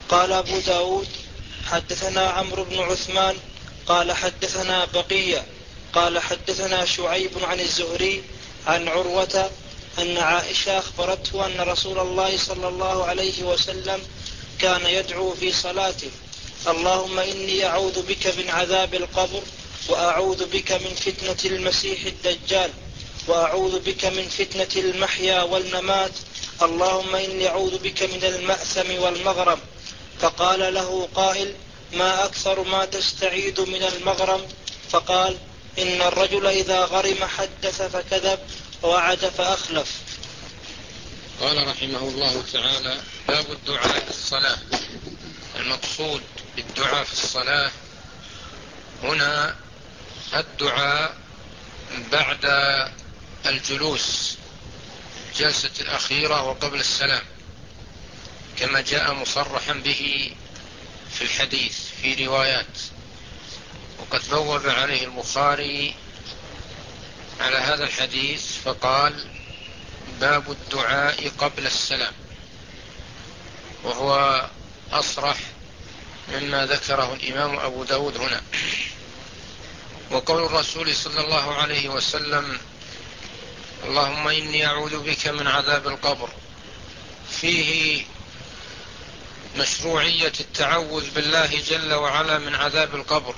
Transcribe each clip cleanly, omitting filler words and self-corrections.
قال أبو داود حدثنا عمرو بن عثمان قال حدثنا بقية قال حدثنا شعيب عن الزهري عن عروة أن عائشة أخبرته أن رسول الله صلى الله عليه وسلم كان يدعو في صلاته: اللهم إني أعوذ بك من عذاب القبر، وأعوذ بك من فتنة المسيح الدجال، وأعوذ بك من فتنة المحيا والممات، اللهم إني أعوذ بك من المأثم والمغرم. فقال له قائل: ما أكثر ما تستعيذ من المغرم؟ فقال: إن الرجل إذا غرم حدث فكذب، ووعد فأخلف. قال رحمه الله تعالى: باب الدعاء في الصلاة. المقصود بالدعاء في الصلاة هنا الدعاء بعد الجلوس، الجلسة الأخيرة وقبل السلام، كما جاء مصرحا به في الحديث في روايات. وقد بوب عليه البخاري على هذا الحديث فقال: باب الدعاء قبل السلام، وهو أصرح مما ذكره الإمام أبو داود هنا. وقول الرسول صلى الله عليه وسلم: اللهم إني أعوذ بك من عذاب القبر، فيه مشروعية التعوذ بالله جل وعلا من عذاب القبر،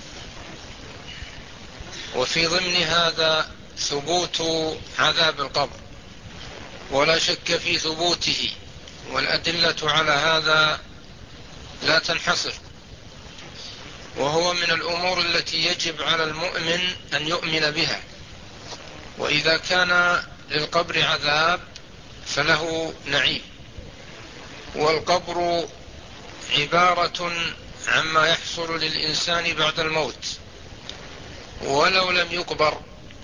وفي ضمن هذا ثبوت عذاب القبر، ولا شك في ثبوته، والأدلة على هذا لا تنحصر، وهو من الأمور التي يجب على المؤمن أن يؤمن بها. وإذا كان للقبر عذاب فله نعيم، والقبر عبارة عما يحصل للإنسان بعد الموت، ولو لم يقبر،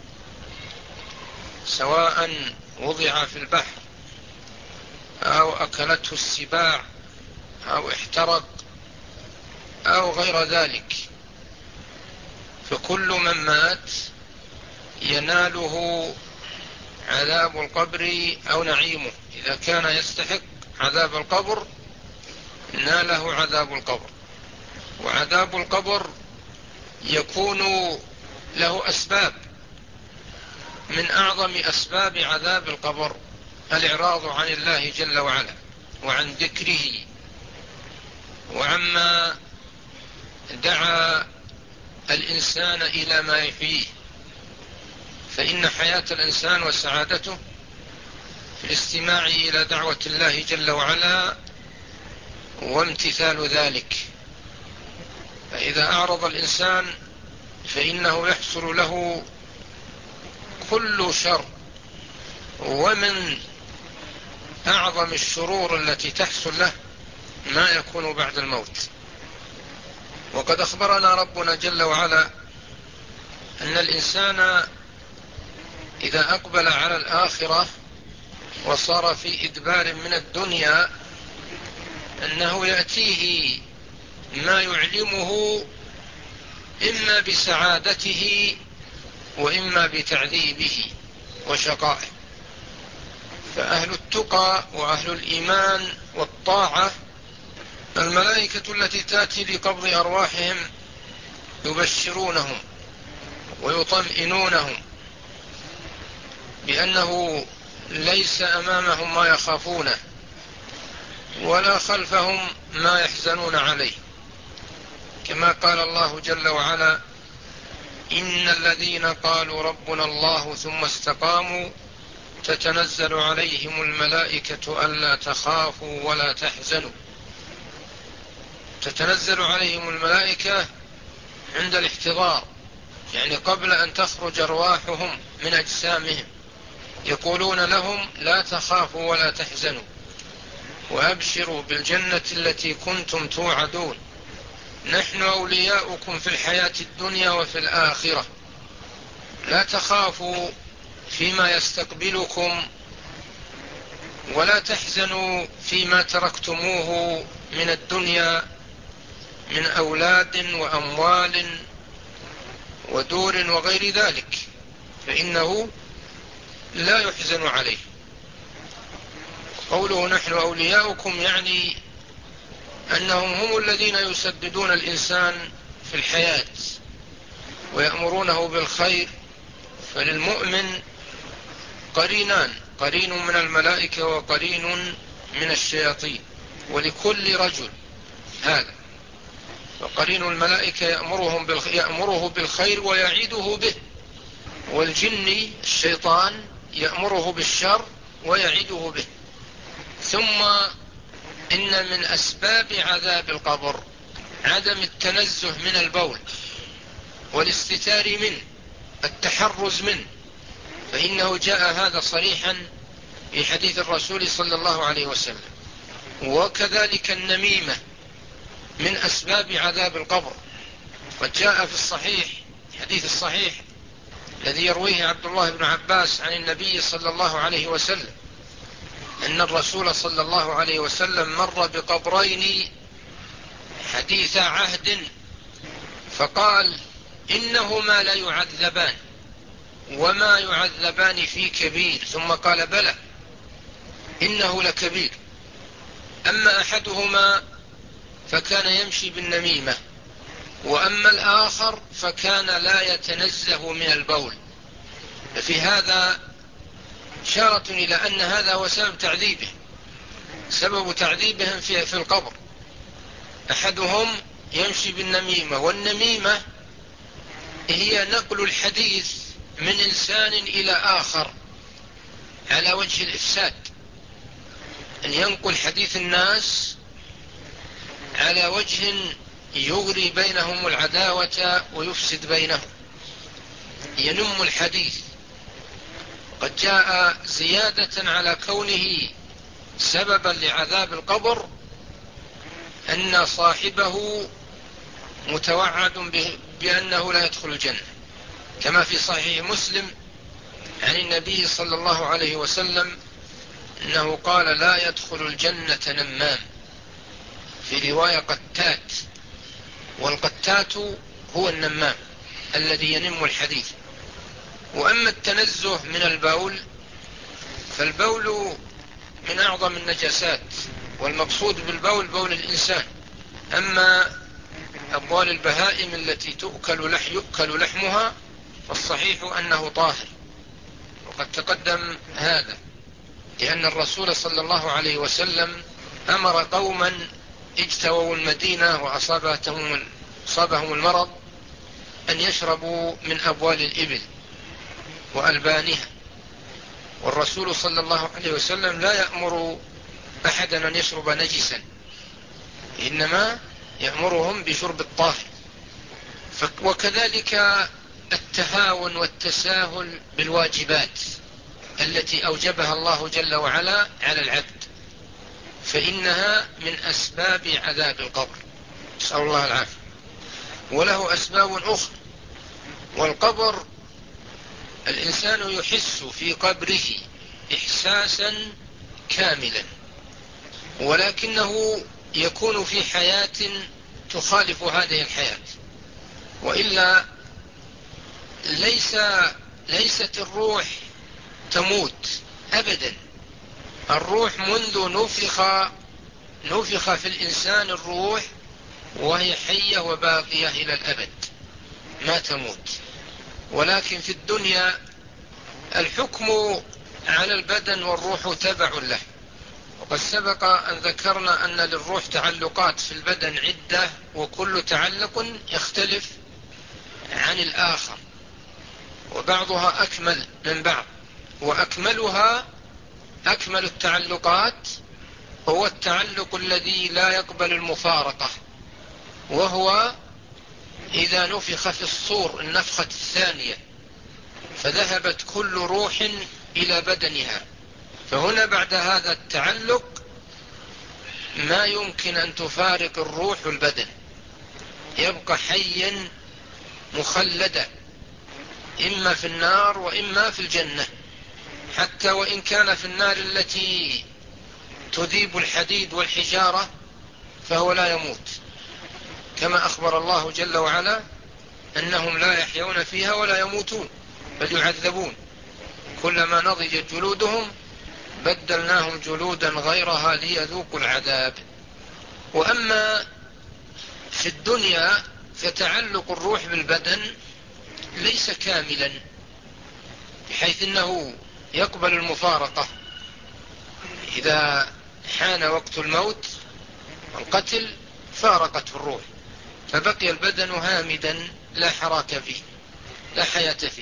سواء وضع في البحر أو أكلته السباع أو احترق أو غير ذلك، فكل من مات يناله عذاب القبر أو نعيمه. إذا كان يستحق عذاب القبر ناله عذاب القبر. وعذاب القبر يكون له أسباب، من أعظم أسباب عذاب القبر الإعراض عن الله جل وعلا وعن ذكره وعما دعا الإنسان إلى ما يحييه، فإن حياة الإنسان وسعادته في الاستماع إلى دعوة الله جل وعلا وامتثال ذلك. فإذا أعرض الإنسان فإنه يحصل له كل شر، ومن أعظم الشرور التي تحصل له ما يكون بعد الموت. وقد أخبرنا ربنا جل وعلا أن الإنسان إذا أقبل على الآخرة وصار في إدبار من الدنيا أنه يأتيه ما يعلمه إما بسعادته وإما بتعذيبه وشقائه. فأهل التقى وأهل الإيمان والطاعة الملائكة التي تأتي لقبض أرواحهم يبشرونهم ويطمئنونهم بأنه ليس أمامهم ما يخافونه ولا خلفهم ما يحزنون عليه، كما قال الله جل وعلا: إن الذين قالوا ربنا الله ثم استقاموا تتنزل عليهم الملائكة ألا تخافوا ولا تحزنوا. تتنزل عليهم الملائكة عند الاحتضار، يعني قبل أن تخرج أرواحهم من أجسامهم، يقولون لهم: لا تخافوا ولا تحزنوا، وأبشروا بالجنة التي كنتم توعدون، نحن أولياؤكم في الحياة الدنيا وفي الآخرة، لا تخافوا فيما يستقبلكم ولا تحزنوا فيما تركتموه من الدنيا من أولاد وأموال ودور وغير ذلك، فإنه لا يحزن عليه. قوله نحن أولياؤكم يعني أنهم هم الذين يسددون الإنسان في الحياة ويأمرونه بالخير. فللمؤمن قرينان، قرين من الملائكة وقرين من الشياطين، ولكل رجل هذا. فقرين الملائكة يأمره بالخير ويعيده به، والجن الشيطان يأمره بالشر ويعيده به. ثم إن من أسباب عذاب القبر عدم التنزه من البول والاستتار منه، التحرز منه، فإنه جاء هذا صريحا في حديث الرسول صلى الله عليه وسلم. وكذلك النميمة من أسباب عذاب القبر، قد جاء في الصحيح، الحديث الصحيح الذي يرويه عبد الله بن عباس عن النبي صلى الله عليه وسلم أن الرسول صلى الله عليه وسلم مر بقبرين حديث عهد فقال إنهما لا يعذبان وما يعذبان في كبير، ثم قال بلى إنه لكبير، أما أحدهما فكان يمشي بالنميمة، وأما الآخر فكان لا يتنزه من البول. ففي هذا إشارة إلى أن هذا هو سبب تعذيبهم في القبر. أحدهم يمشي بالنميمة، والنميمة هي نقل الحديث من إنسان إلى آخر على وجه الإفساد، أن ينقل حديث الناس على وجه يغري بينهم العداوة ويفسد بينهم، ينم الحديث. قد جاء زيادة على كونه سببا لعذاب القبر أن صاحبه متوعد بأنه لا يدخل الجنة، كما في صحيح مسلم عن النبي صلى الله عليه وسلم أنه قال لا يدخل الجنة نمام، في رواية قتات، والقتات هو النمام الذي ينم الحديث. وأما التنزه من البول فالبول من أعظم النجاسات، والمقصود بالبول بول الإنسان. أما أبوال البهائم التي يؤكل لحمها فالصحيح أنه طاهر، وقد تقدم هذا، لأن الرسول صلى الله عليه وسلم أمر قوما اجتووا المدينة وأصابهم المرض أن يشربوا من أبوال الإبل وألبانها، والرسول صلى الله عليه وسلم لا يأمر أحدا أن يشرب نجسا، إنما يأمرهم بشرب الطاهر. وكذلك التهاون والتساهل بالواجبات التي أوجبها الله جل وعلا على العبد، فإنها من أسباب عذاب القبر، نسأل الله العافية. وله أسباب أخرى، والقبر الإنسان يحس في قبره إحساسا كاملا، ولكنه يكون في حياة تخالف هذه الحياة، وإلا ليست الروح تموت أبدا. الروح منذ نفخ في الإنسان الروح وهي حية وباقية إلى الأبد، ما تموت. ولكن في الدنيا الحكم على البدن والروح تبع له، وقد سبق أن ذكرنا أن للروح تعلقات في البدن عدة، وكل تعلق يختلف عن الآخر، وبعضها أكمل من بعض، وأكمل التعلقات هو التعلق الذي لا يقبل المفارقة، وهو إذا نفخ في الصور النفخة الثانية فذهبت كل روح إلى بدنها، فهنا بعد هذا التعلق ما يمكن أن تفارق الروح البدن، يبقى حيا مخلدا إما في النار وإما في الجنة، حتى وإن كان في النار التي تذيب الحديد والحجارة فهو لا يموت، كما أخبر الله جل وعلا أنهم لا يحيون فيها ولا يموتون بل يعذبون، كلما نضجت جلودهم بدلناهم جلودا غيرها ليذوقوا العذاب. وأما في الدنيا فتعلق الروح بالبدن ليس كاملا، بحيث أنه يقبل المفارقة إذا حان وقت الموت القتل فارقته الروح، فبقي البدن هامدا لا حراك فيه لا حياة فيه،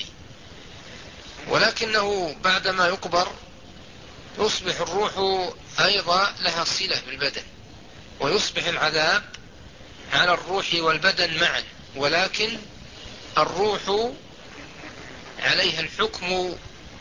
ولكنه بعدما يقبر يصبح الروح أيضا لها صلة بالبدن، ويصبح العذاب على الروح والبدن معا، ولكن الروح عليها الحكم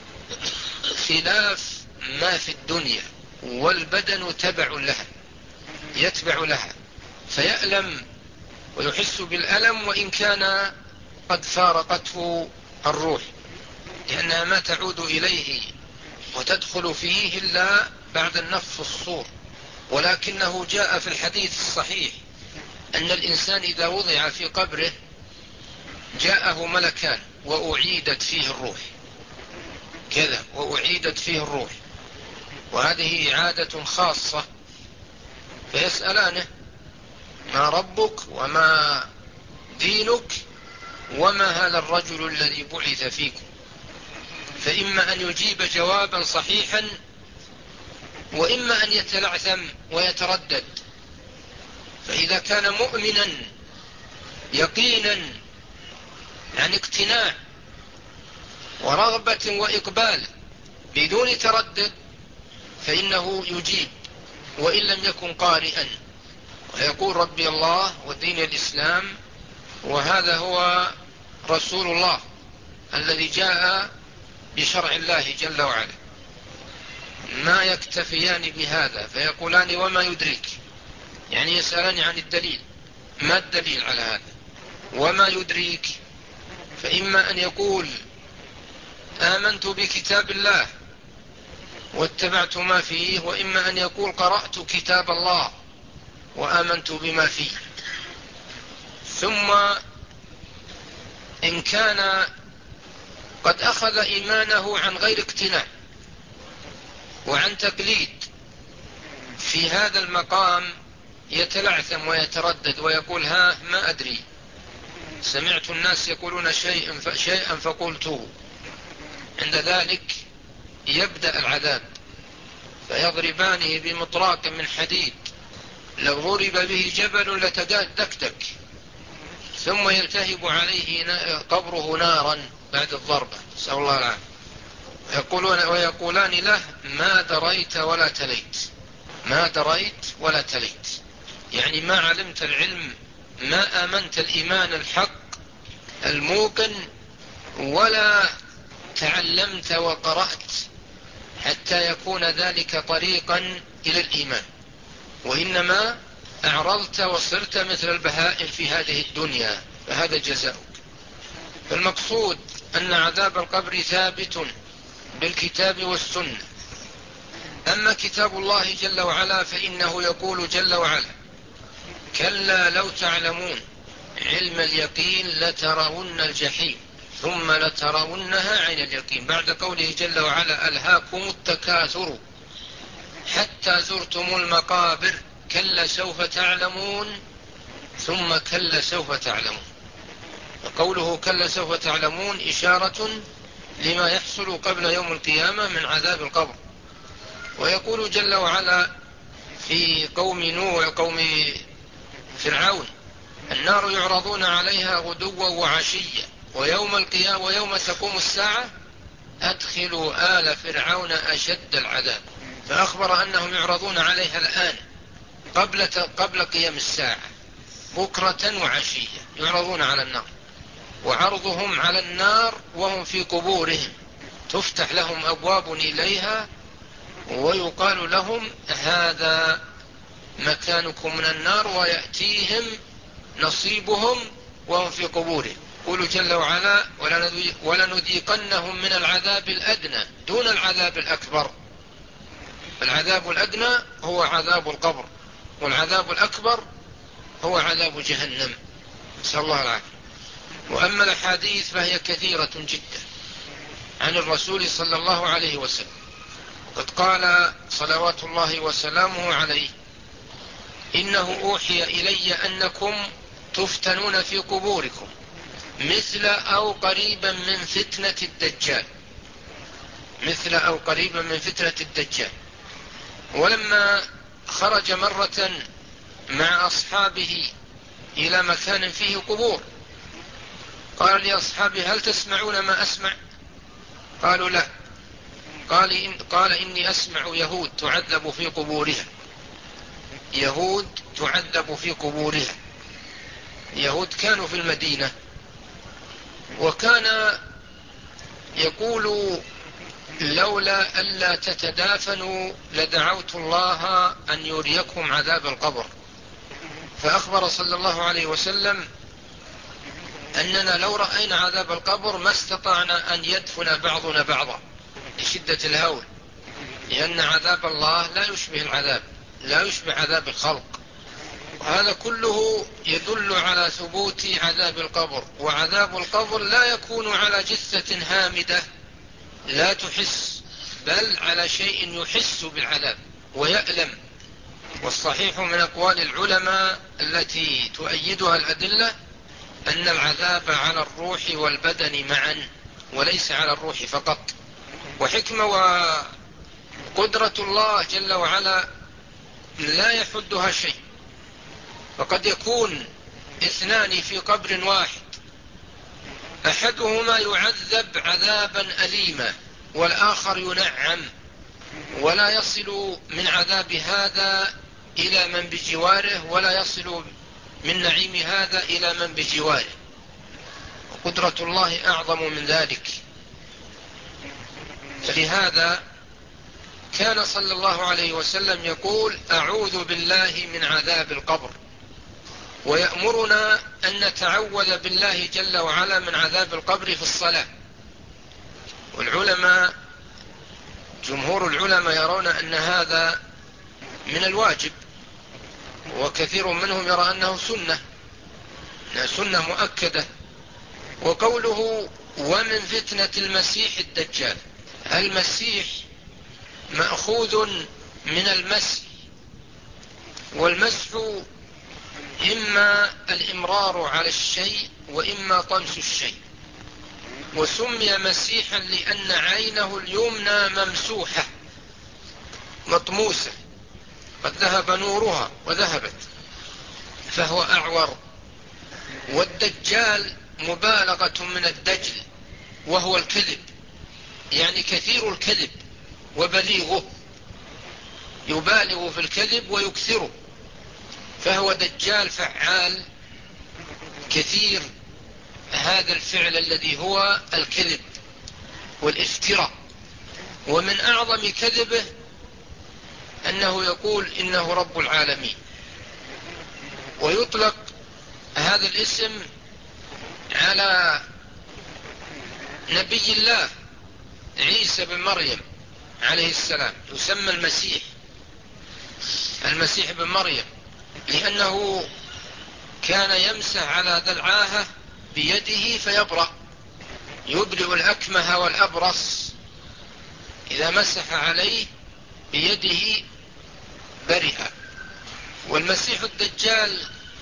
خلاف ما في الدنيا، والبدن تبع لها يتبع لها، فيألم ويحس بالألم وإن كان قد فارقته الروح، لأنها ما تعود إليه وتدخل فيه إلا بعد النفخ في الصور. ولكنه جاء في الحديث الصحيح أن الإنسان إذا وضع في قبره جاءه ملكان وأعيدت فيه الروح كذا، وأعيدت فيه الروح، وهذه عادة خاصة، فيسألانه ما ربك وما دينك وما هذا الرجل الذي بعث فيكم، فإما أن يجيب جوابا صحيحا وإما أن يتلعثم ويتردد. فإذا كان مؤمنا يقينا عن اقتناع ورغبة وإقبال بدون تردد فإنه يجيب، وإن لم يكن قارئا، ويقول ربي الله ودين الإسلام وهذا هو رسول الله الذي جاء بشرع الله جل وعلا. ما يكتفيان بهذا فيقولان وما يدرك، يعني يسألان عن الدليل، ما الدليل على هذا؟ وما يدريك، فإما أن يقول آمنت بكتاب الله واتبعت ما فيه، وإما أن يقول قرأت كتاب الله وآمنت بما فيه. ثم إن كان قد أخذ إيمانه عن غير اقتناع وعن تقليد، في هذا المقام يتلعثم ويتردد ويقول ها ما أدري، سمعت الناس يقولون شيئا فقلته. عند ذلك يبدأ العذاب، فيضربانه بمطراق من حديد لو ضرب به جبل لتدكدك، ثم يلتهب عليه قبره نارا بعد الضربة، نسأل الله العافية. ويقولان له ما دريت ولا تليت، ما دريت ولا تليت، يعني ما علمت العلم، ما آمنت الإيمان الحق الموقن، ولا تعلمت وقرأت حتى يكون ذلك طريقا إلى الإيمان، وإنما أعرضت وصرت مثل البهائم في هذه الدنيا، فهذا جزاؤك. فالمقصود أن عذاب القبر ثابت بالكتاب والسنة. أما كتاب الله جل وعلا فإنه يقول جل وعلا كلا لو تعلمون علم اليقين لترون الجحيم ثم لترونها عين اليقين، بعد قوله جل وعلا ألهاكم التكاثر حتى زرتم المقابر كلا سوف تعلمون ثم كلا سوف تعلمون. وقوله كلا سوف تعلمون إشارة لما يحصل قبل يوم القيامة من عذاب القبر. ويقول جل وعلا في قوم نوح وقوم فرعون النار يعرضون عليها غدوا وعشيا ويوم تقوم الساعة أدخلوا آل فرعون أشد العذاب، فأخبر أنهم يعرضون عليها الآن قبل قيام الساعة بكرة وعشية، يعرضون على النار، وعرضهم على النار وهم في قبورهم، تفتح لهم أبواب إليها ويقال لهم هذا مكانكم من النار، ويأتيهم نصيبهم وهم في قبورهم. قول جل وعلا ولنذيقنهم من العذاب الأدنى دون العذاب الأكبر. العذاب الأدنى هو عذاب القبر، والعذاب الأكبر هو عذاب جهنم، نسأل الله العافية. وأما الأحاديث فهي كثيرة جدا عن الرسول صلى الله عليه وسلم، قد قال صلوات الله وسلامه عليه إنه أوحي إلي أنكم تفتنون في قبوركم مثل أو قريبا من فتنة الدجال، مثل أو قريبا من فتنة الدجال. ولما خرج مرة مع أصحابه إلى مكان فيه قبور قال لأصحابه: هل تسمعون ما أسمع؟ قالوا: لا. قال: إني أسمع يهود تعذب في قبورها، يهود تعذب في قبورها. يهود كانوا في المدينة، وكان يقول: لولا ألا تتدافنوا لدعوت الله أن يريكم عذاب القبر. فأخبر صلى الله عليه وسلم أننا لو رأينا عذاب القبر ما استطعنا أن يدفن بعضنا بعضا لشدة الهول، لأن عذاب الله لا يشبه العذاب، لا يشبه عذاب الخلق. وهذا كله يدل على ثبوت عذاب القبر. وعذاب القبر لا يكون على جثة هامدة لا تحس، بل على شيء يحس بالعذاب ويألم. والصحيح من أقوال العلماء التي تؤيدها الأدلة أن العذاب على الروح والبدن معا وليس على الروح فقط. وحكمة وقدرة الله جل وعلا لا يحدها شيء، فقد يكون اثنان في قبر واحد، أحدهما يعذب عذابا أليما والآخر ينعم، ولا يصل من عذاب هذا إلى من بجواره، ولا يصل من نعيم هذا إلى من بجواره. وقدرة الله أعظم من ذلك. فلهذا كان صلى الله عليه وسلم يقول: أعوذ بالله من عذاب القبر، ويأمرنا أن نتعوذ بالله جل وعلا من عذاب القبر في الصلاة. والعلماء جمهور العلماء يرون أن هذا من الواجب، وكثير منهم يرى أنه سنة مؤكدة. وقوله: ومن فتنة المسيح الدجال، المسيح مأخوذ من المسح، والمسح إما الإمرار على الشيء وإما طمس الشيء. وسمي مسيحا لأن عينه اليمنى ممسوحة مطموسة، قد ذهب نورها وذهبت، فهو أعور. والدجال مبالغة من الدجل، وهو الكذب، يعني كثير الكذب وبليغه، يبالغ في الكذب ويكثره، فهو دجال فعال كثير هذا الفعل الذي هو الكذب والافتراء. ومن أعظم كذبه أنه يقول إنه رب العالمين. ويطلق هذا الاسم على نبي الله عيسى بن مريم عليه السلام، يسمى المسيح بن مريم، لأنه كان يمسح على ذا العاهة بيده فيبرأ، يبرئ الأكمه والأبرص، إذا مسح عليه بيده برئ. والمسيح الدجال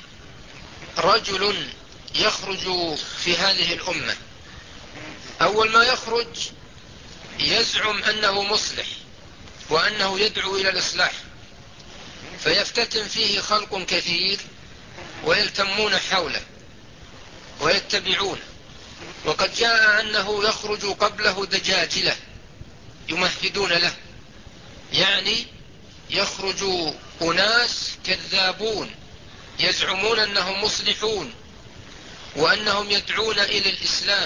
رجل يخرج في هذه الأمة، أول ما يخرج يزعم أنه مصلح وأنه يدعو إلى الإصلاح، فيفتتن فيه خلق كثير ويلتمون حوله ويتبعون. وقد جاء أنه يخرج قبله دجاجلة يمهدون له، يعني يخرج أناس كذابون يزعمون أنهم مصلحون وأنهم يدعون إلى الإسلام،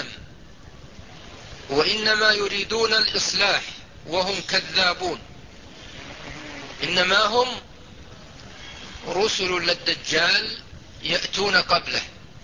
وإنما يريدون الإصلاح وهم كذابون، إنما هم رسل للدجال يأتون قبله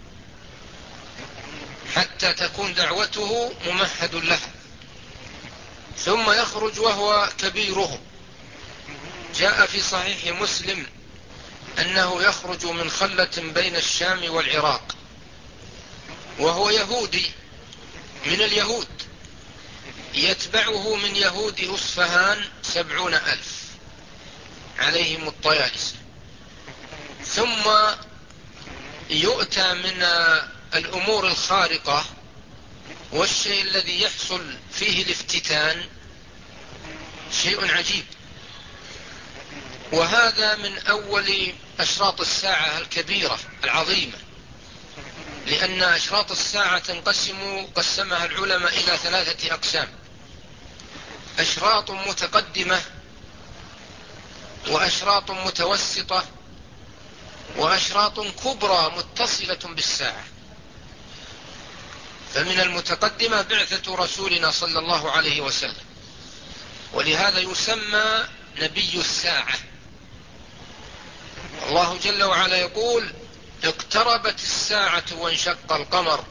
حتى تكون دعوته ممهد لها، ثم يخرج وهو كبيرهم. جاء في صحيح مسلم أنه يخرج من خلة بين الشام والعراق، وهو يهودي من اليهود، يتبعه من يهود أصفهان 70,000 عليهم الطيالسة، ثم يؤتى من الأمور الخارقة والشيء الذي يحصل فيه الافتتان شيء عجيب. وهذا من أول أشراط الساعة الكبيرة العظيمة، لأن أشراط الساعة قسمها العلماء إلى 3 أقسام: أشراط متقدمة، وأشراط متوسطة، وأشراط كبرى متصلة بالساعة. فمن المتقدمة بعثة رسولنا صلى الله عليه وسلم، ولهذا يسمى نبي الساعة. الله جل وعلا يقول: اقتربت الساعة وانشق القمر،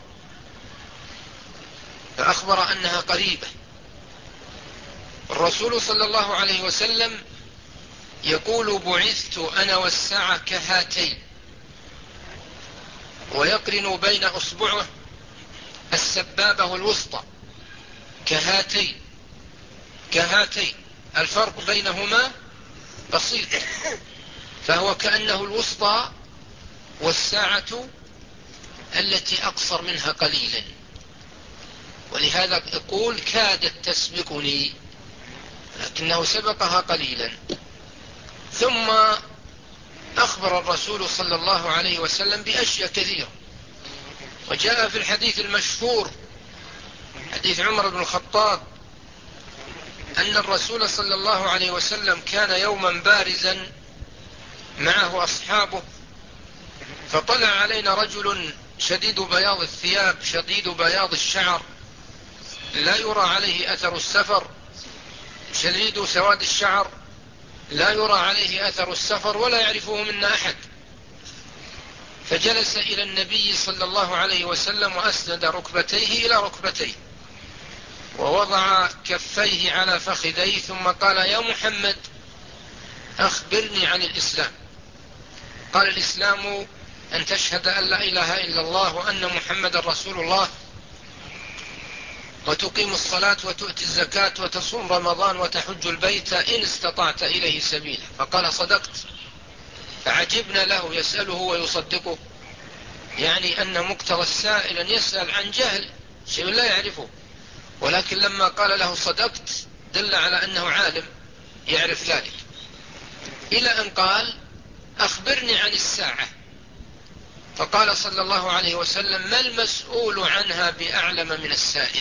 فأخبر أنها قريبة. الرسول صلى الله عليه وسلم يقول: بعثت أنا والساعة كهاتين، ويقرن بين أصبعه السبابة والوسطى كهاتين. الفرق بينهما بسيط، فهو كأنه الوسطى والساعة التي أقصر منها قليلا، ولهذا يقول: كادت تسبقني، لكنه سبقها قليلا. ثم أخبر الرسول صلى الله عليه وسلم بأشياء كثيرة، وجاء في الحديث المشهور حديث عمر بن الخطاب أن الرسول صلى الله عليه وسلم كان يوما بارزا معه أصحابه، فطلع علينا رجل شديد بياض الثياب شديد بياض الشعر، لا يرى عليه أثر السفر، شديد سواد الشعر، لا يرى عليه أثر السفر، ولا يعرفه منا أحد. فجلس إلى النبي صلى الله عليه وسلم وأسند ركبتيه إلى ركبتيه، ووضع كفيه على فخذيه، ثم قال: يا محمد، أخبرني عن الإسلام. قال: الإسلام أن تشهد أن لا إله إلا الله وأن محمد رسول الله، وتقيم الصلاة وتؤتي الزكاة وتصوم رمضان وتحج البيت إن استطعت إليه سبيلا. فقال: صدقت. فعجبنا له، يسأله ويصدقه، يعني أن مقتضى السائل أن يسأل عن جهل شيء لا يعرفه، ولكن لما قال له صدقت دل على أنه عالم يعرف ذلك. إلى أن قال: أخبرني عن الساعة. فقال صلى الله عليه وسلم: ما المسؤول عنها بأعلم من السائل؟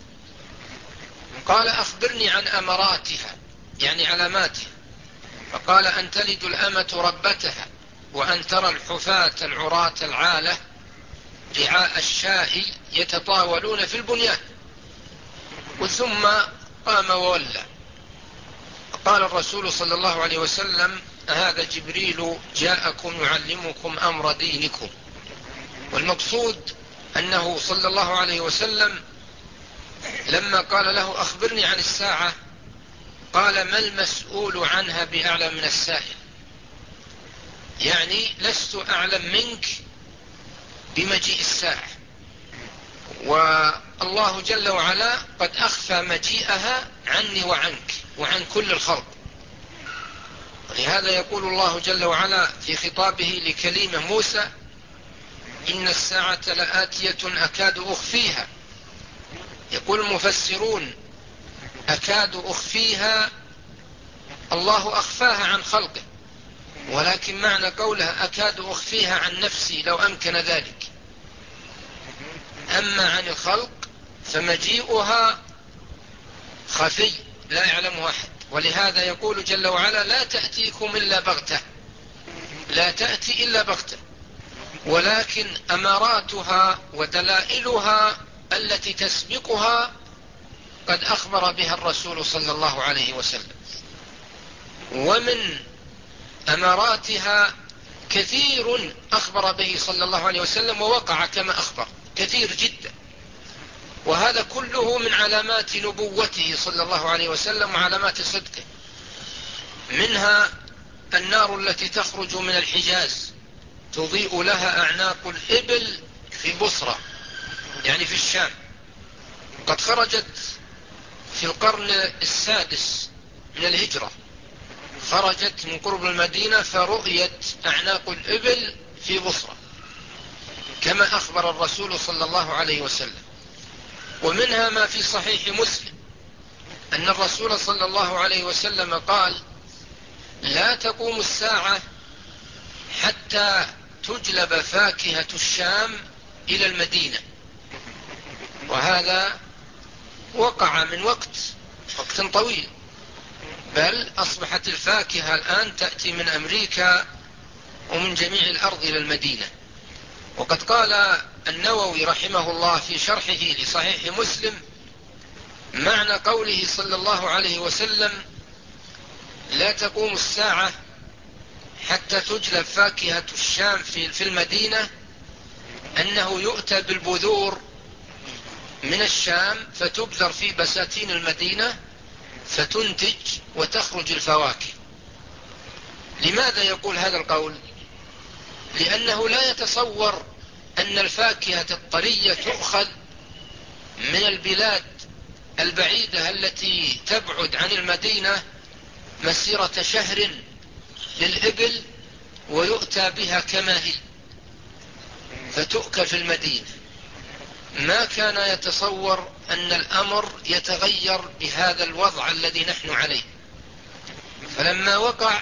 قال: أخبرني عن أمراتها، يعني علاماتها. فقال: أن تلد الأمة ربتها، وأن ترى الحفاة العراة العالة رعاء الشاء يتطاولون في البنيان. ثم قام وولى. قال الرسول صلى الله عليه وسلم: هذا جبريل جاءكم يعلمكم أمر دينكم. والمقصود أنه صلى الله عليه وسلم لما قال له: أخبرني عن الساعة، قال: ما المسؤول عنها بأعلم من السائل؟ يعني لست أعلم منك بمجيء الساعة، والله جل وعلا قد أخفى مجيئها عني وعنك وعن كل الخلق. ولهذا يقول الله جل وعلا في خطابه لكليمه موسى: إن الساعة لآتية أكاد أخفيها. يقول المفسرون: أكاد أخفيها، الله أخفاها عن خلقه، ولكن معنى قولها أكاد أخفيها عن نفسي لو أمكن ذلك. أما عن الخلق فمجيئها خفي لا يعلمه أحد. ولهذا يقول جل وعلا: لا تأتيكم إلا بغتة، لا تأتي إلا بغتة، ولكن أماراتها ودلائلها التي تسبقها قد أخبر بها الرسول صلى الله عليه وسلم. ومن أماراتها كثير أخبر به صلى الله عليه وسلم ووقع كما أخبر، كثير جدا، وهذا كله من علامات نبوته صلى الله عليه وسلم وعلامات صدقه. منها النار التي تخرج من الحجاز تضيء لها أعناق الإبل في بصرة، يعني في الشام، قد خرجت في القرن 6 من الهجرة، خرجت من قرب المدينة فرؤيت أعناق الإبل في بصرة كما أخبر الرسول صلى الله عليه وسلم. ومنها ما في صحيح مسلم أن الرسول صلى الله عليه وسلم قال: لا تقوم الساعة حتى تجلب فاكهة الشام إلى المدينة. وهذا وقع من وقت طويل، بل أصبحت الفاكهة الآن تأتي من أمريكا ومن جميع الأرض إلى المدينة. وقد قال النووي رحمه الله في شرحه لصحيح مسلم: معنى قوله صلى الله عليه وسلم لا تقوم الساعة حتى تجلب فاكهة الشام في المدينة أنه يؤتى بالبذور من الشام فتبذر في بساتين المدينة فتنتج وتخرج الفواكه. لماذا يقول هذا القول؟ لأنه لا يتصور أن الفاكهة الطرية تؤخذ من البلاد البعيدة التي تبعد عن المدينة مسيرة شهر للإبل ويؤتى بها كما هي فتؤكل في المدينة. ما كان يتصور أن الأمر يتغير بهذا الوضع الذي نحن عليه. فلما وقع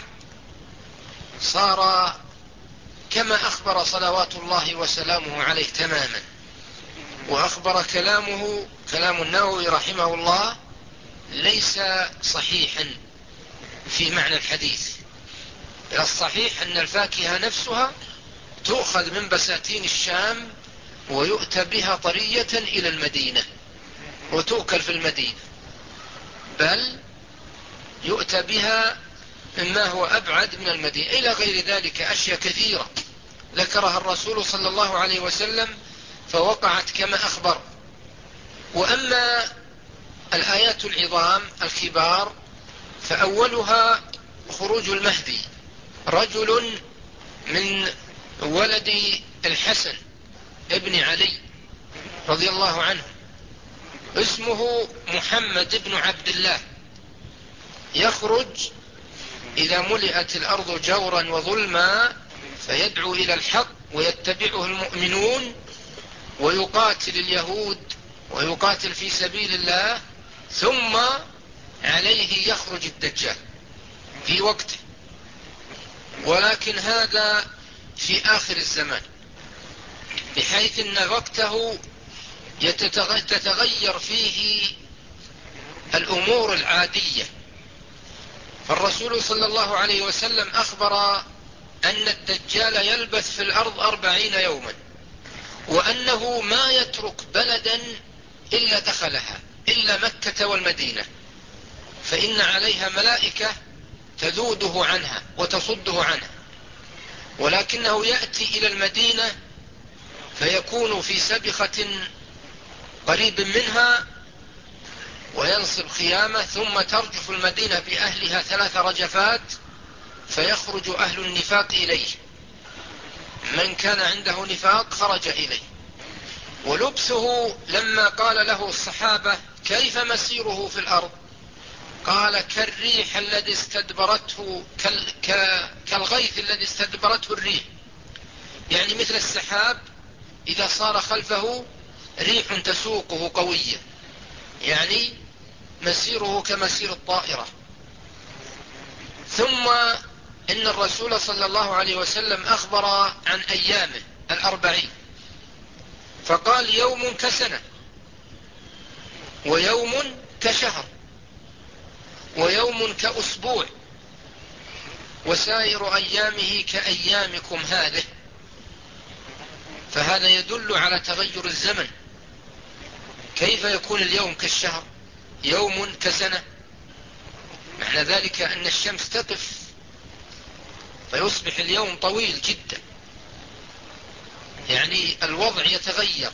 صار كما أخبر صلوات الله وسلامه عليه تماما. وأخبر كلام النووي رحمه الله ليس صحيحا في معنى الحديث. الصحيح أن الفاكهة نفسها تؤخذ من بساتين الشام ويؤتى بها طرية إلى المدينة وتؤكل في المدينة، بل يؤتى بها مما هو أبعد من المدينة إلى غير ذلك. أشياء كثيرة ذكرها الرسول صلى الله عليه وسلم فوقعت كما أخبر. وأما الآيات العظام الكبار فأولها خروج المهدي، رجل من ولد الحسن ابن علي رضي الله عنه اسمه محمد بن عبد الله، يخرج إذا ملئت الأرض جورا وظلما فيدعو إلى الحق ويتبعه المؤمنون ويقاتل اليهود ويقاتل في سبيل الله، ثم عليه يخرج الدجال في وقته. ولكن هذا في آخر الزمان، بحيث أن وقته تتغير فيه الأمور العادية. فالرسول صلى الله عليه وسلم أخبر أن الدجال يلبث في الأرض 40 يوما، وأنه ما يترك بلدا إلا دخلها إلا مكة والمدينة، فإن عليها ملائكة تذوده عنها وتصده عنها، ولكنه يأتي إلى المدينة فيكون في سبخة قريب منها وينصب خيامة، ثم ترجف المدينة بأهلها 3 رجفات فيخرج أهل النفاق إليه. من كان عنده نفاق خرج إليه. ولبسه لما قال له الصحابة كيف مسيره في الأرض قال كالريح الذي استدبرته كالغيث الذي استدبرته الريح، يعني مثل السحاب إذا صار خلفه ريح تسوقه قوية، يعني مسيره كمسير الطائرة. ثم إن الرسول صلى الله عليه وسلم أخبر عن أيامه 40 فقال يوم كسنة، ويوم كشهر، ويوم كأسبوع، وسائر أيامه كأيامكم هذه. فهذا يدل على تغير الزمن. كيف يكون اليوم كالشهر، يوم كسنة؟ معنى ذلك أن الشمس تقف فيصبح اليوم طويل جدا، يعني الوضع يتغير.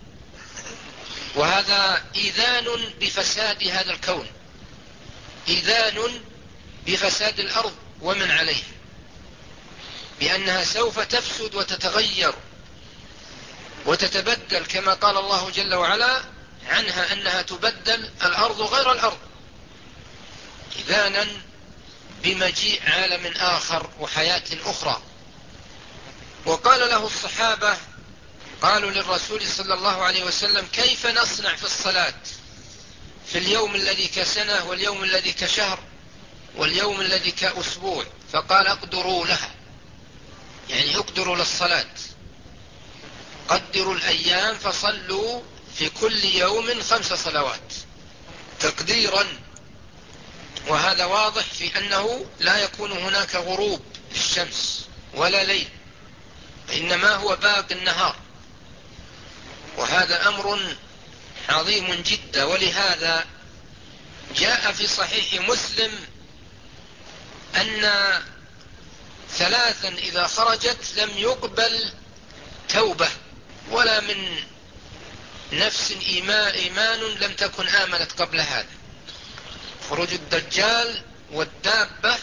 وهذا إذان بفساد هذا الكون، إذان بفساد الأرض ومن عليها، بأنها سوف تفسد وتتغير وتتبدل، كما قال الله جل وعلا عنها أنها تبدل الأرض غير الأرض، إذانا بمجيء عالم آخر وحياة أخرى. وقال له الصحابة، قالوا للرسول صلى الله عليه وسلم: كيف نصنع في الصلاة في اليوم الذي كسنة واليوم الذي كشهر واليوم الذي كأسبوع؟ فقال: اقدروا لها، يعني اقدروا للصلاة، قدروا الأيام فصلوا في كل يوم 5 صلوات تقديرا. وهذا واضح في أنه لا يكون هناك غروب للشمس ولا ليل، إنما هو باقي النهار، وهذا أمر عظيم جدا. ولهذا جاء في صحيح مسلم أن 3 إذا خرجت لم يقبل توبة ولا من نفس إيمان لم تكن آمنت قبل هذا: خروج الدجال والدابة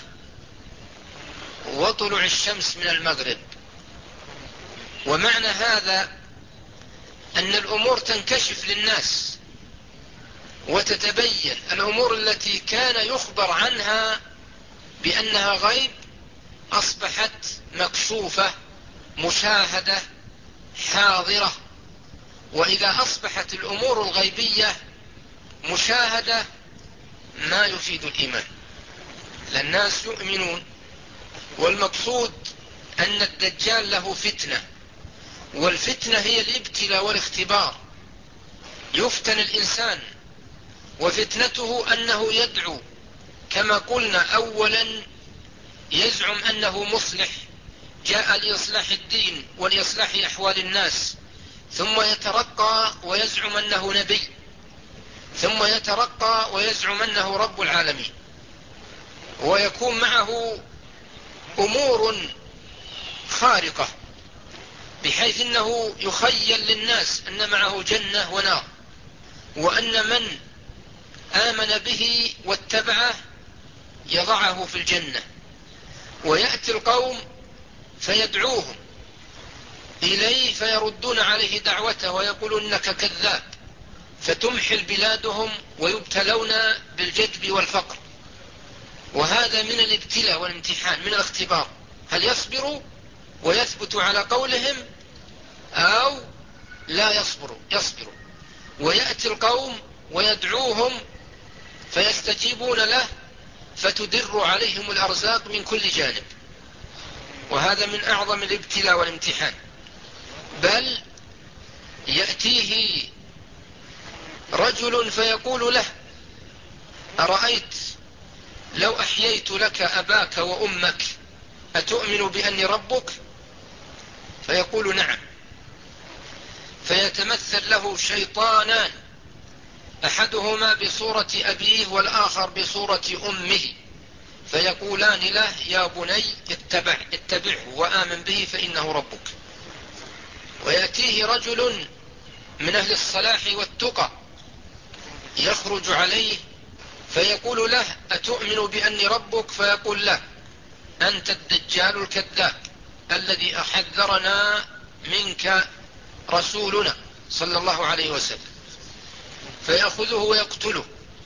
وطلوع الشمس من المغرب. ومعنى هذا أن الأمور تنكشف للناس وتتبين. الأمور التي كان يخبر عنها بأنها غيب أصبحت مكشوفة مشاهدة حاضرة. وإذا أصبحت الأمور الغيبية مشاهدة ما يفيد الإيمان، للناس يؤمنون. والمقصود أن الدجال له فتنة، والفتنة هي الابتلاء والاختبار. يفتن الإنسان، وفتنته أنه يدعو كما قلنا. أولا يزعم أنه مصلح، جاء لإصلاح الدين ولإصلاح أحوال الناس، ثم يترقى ويزعم أنه نبي، ثم يترقى ويزعم أنه رب العالمين، ويكون معه أمور خارقة بحيث أنه يخيل للناس أن معه جنة ونار، وأن من آمن به واتبعه يضعه في الجنة. ويأتي القوم فيدعوهم إليه فيردون عليه دعوته ويقولون إنك كذاب، فتمحل بلادهم ويبتلون بالجدب والفقر. وهذا من الابتلاء والامتحان، من الاختبار، هل يصبروا ويثبتوا على قولهم أو لا يصبروا. ويأتي القوم ويدعوهم فيستجيبون له فتدر عليهم الأرزاق من كل جانب. وهذا من أعظم الابتلاء والامتحان. بل يأتيه رجل فيقول له: أرأيت لو أحييت لك أباك وأمك أتؤمن بأني ربك؟ فيقول: نعم. فيتمثل له شيطانان، أحدهما بصورة أبيه والآخر بصورة أمه، فيقولان له: يا بني اتبعه وآمن به فإنه ربك. ويأتيه رجل من أهل الصلاح والتقى يخرج عليه فيقول له: أتؤمن بأني ربك؟ فيقول له: أنت الدجال الكذاب الذي أحذرنا منك رسولنا صلى الله عليه وسلم. فيأخذه ويقتله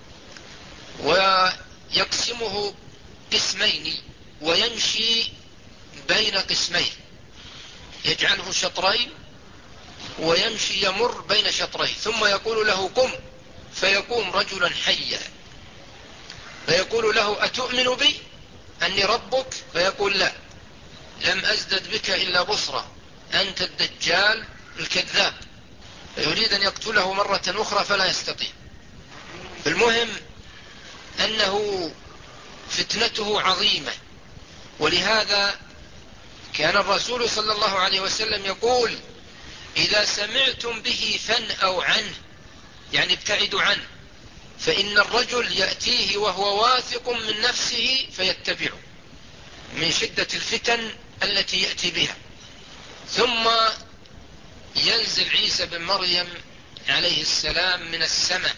ويقسمه قسمين ويمشي بين قسمين، يجعله شطرين ويمشي يمر بين شطرين، ثم يقول له: قم، فيقوم رجلا حيا فيقول له: أتؤمن بي أني ربك؟ فيقول: لا، لم أزدد بك إلا بصرة، أنت الدجال الكذاب. فيريد أن يقتله مرة أخرى فلا يستطيع. المهم أنه فتنته عظيمة. ولهذا كان الرسول صلى الله عليه وسلم يقول: إذا سمعتم به فانأوا عنه، يعني ابتعدوا عنه، فإن الرجل يأتيه وهو واثق من نفسه فيتبعه من شدة الفتن التي يأتي بها. ثم ينزل عيسى بن مريم عليه السلام من السماء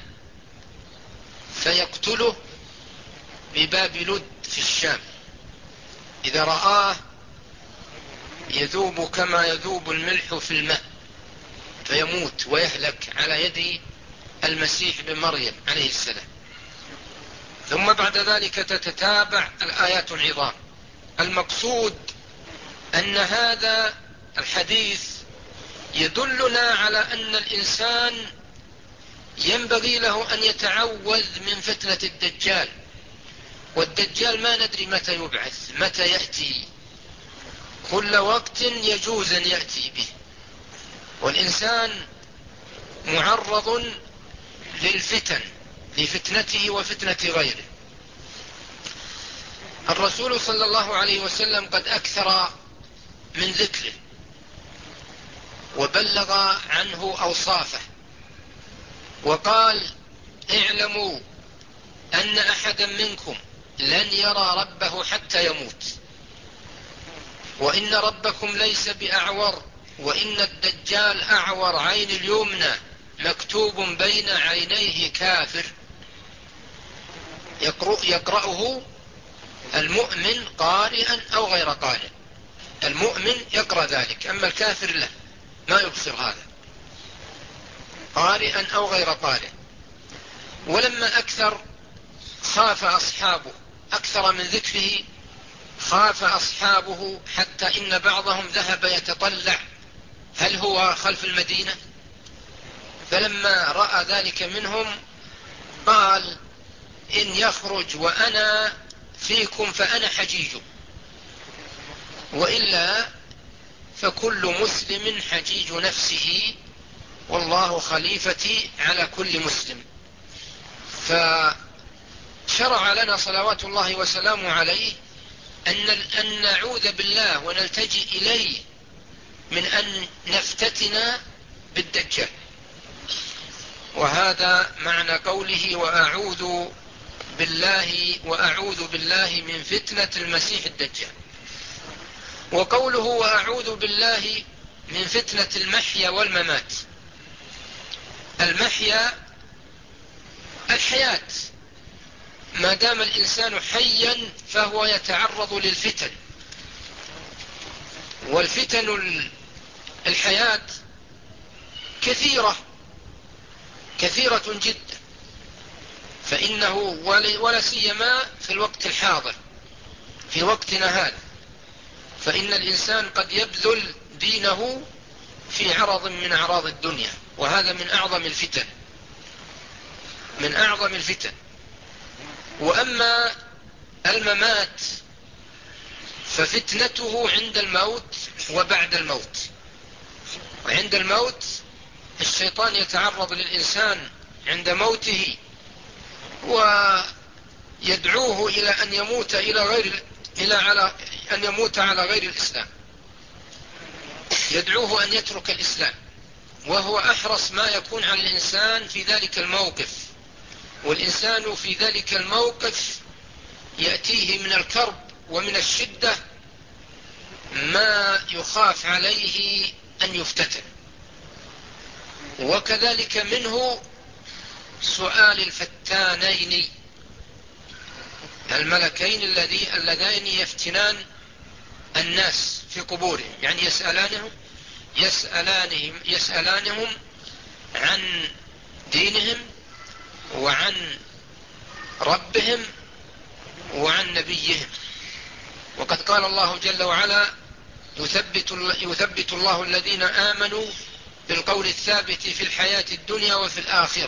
فيقتله بباب لد في الشام. إذا رآه يذوب كما يذوب الملح في الماء فيموت ويهلك على يد المسيح بن مريم عليه السلام. ثم بعد ذلك تتتابع الآيات العظام. المقصود أن هذا الحديث يدلنا على أن الإنسان ينبغي له أن يتعوذ من فتنة الدجال. والدجال ما ندري متى يبعث، متى يأتي، كل وقت يجوز أن يأتي به، والإنسان معرض للفتن، لفتنته وفتنة غيره. الرسول صلى الله عليه وسلم قد أكثر من ذكره وبلغ عنه أوصافه، وقال: اعلموا أن أحدا منكم لن يرى ربه حتى يموت، وإن ربكم ليس بأعور، وإن الدجال أعور عين اليمنى مكتوب بين عينيه كافر، يقرأه المؤمن قارئا أو غير قارئ. المؤمن يقرأ ذلك، أما الكافر لا، ما يبصر هذا، قارئا أو غير قارئ. ولما خاف أصحابه، أكثر من ذكره خاف أصحابه، حتى إن بعضهم ذهب يتطلع هل هو خلف المدينة، فلما رأى ذلك منهم قال: إن يخرج وأنا فيكم فأنا حجيج، وإلا فكل مسلم حجيج نفسه، والله خليفتي على كل مسلم. فشرع لنا صلوات الله وسلامه عليه أن نعوذ بالله ونلتجئ إليه من أن نفتتن بالدجال. وهذا معنى قوله: وأعوذ بالله من فتنة المسيح الدجال. وقوله: وأعوذ بالله من فتنة المحيا والممات. المحيا الحياة، ما دام الإنسان حيا فهو يتعرض للفتن، والفتن الحياة كثيرة جدا، فإنه ولا سيما في الوقت الحاضر، في وقتنا هذا، فإن الإنسان قد يبذل دينه في عرض من أعراض الدنيا، وهذا من أعظم الفتن. وأما الممات ففتنته عند الموت وبعد الموت. وعند الموت الشيطان يتعرض للإنسان عند موته ويدعوه إلى أن يموت على غير الإسلام، يدعوه أن يترك الإسلام، وهو أحرص ما يكون على الإنسان في ذلك الموقف. والإنسان في ذلك الموقف يأتيه من الكرب ومن الشدة ما يخاف عليه أن يفتتن. وكذلك منه سؤال الفتانين، الملكين اللذين يفتنان الناس في قبورهم، يعني يسألانهم عن دينهم وعن ربهم وعن نبيهم. وقد قال الله جل وعلا: يثبت الله الذين آمنوا بالقول الثابت في الحياة الدنيا وفي الآخرة،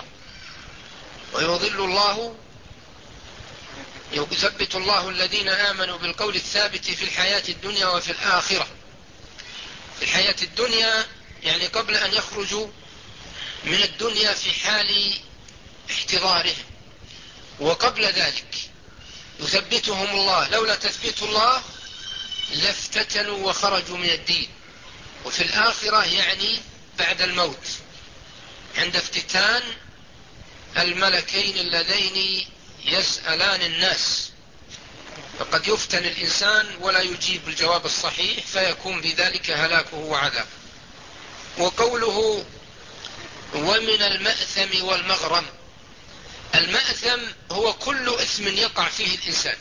يثبت الله الذين آمنوا بالقول الثابت في الحياة الدنيا وفي الآخرة. في الحياة الدنيا يعني قبل أن يخرجوا من الدنيا في حال احتضارهم، وقبل ذلك يثبتهم الله، لولا تثبيت الله لافتتنوا وخرجوا من الدين. وفي الآخرة يعني بعد الموت، عند افتتان الملكين اللذين يسألان الناس، فقد يفتن الإنسان ولا يجيب الجواب الصحيح فيكون بذلك هلاكه وعذاب. وقوله: ومن المأثم والمغرم. المأثم هو كل إثم يقع فيه الإنسان،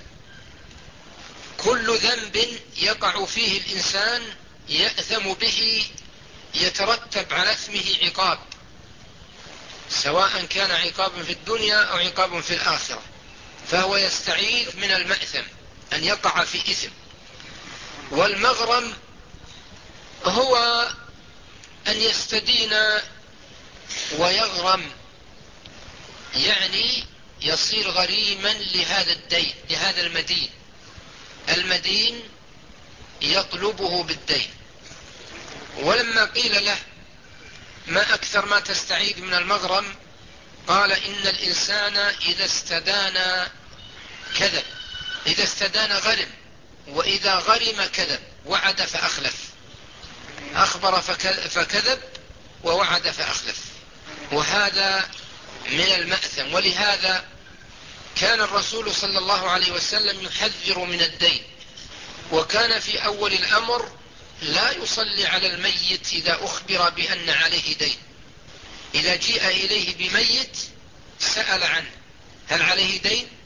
كل ذنب يقع فيه الإنسان يأثم به، يترتب على اسمه عقاب، سواء كان عقاب في الدنيا أو عقاب في الآخرة. فهو يستعيذ من المأثم أن يقع في إثم. والمغرم هو أن يستدين ويغرم، يعني يصير غريما لهذا الدين، لهذا المدين يطلبه بالدين. ولما قيل له ما أكثر ما تستعيذ من المغرم، قال إن الإنسان إذا استدان كذب، إذا استدان غرم، وإذا غرم كذب، وعد فأخلف، أخبر فكذب، ووعد فأخلف، وهذا من المأثم. ولهذا كان الرسول صلى الله عليه وسلم يحذر من الدين، وكان في أول الأمر لا يصلي على الميت إذا أخبر بأن عليه دين. إذا جيء إليه بميت سأل عنه هل عليه دين،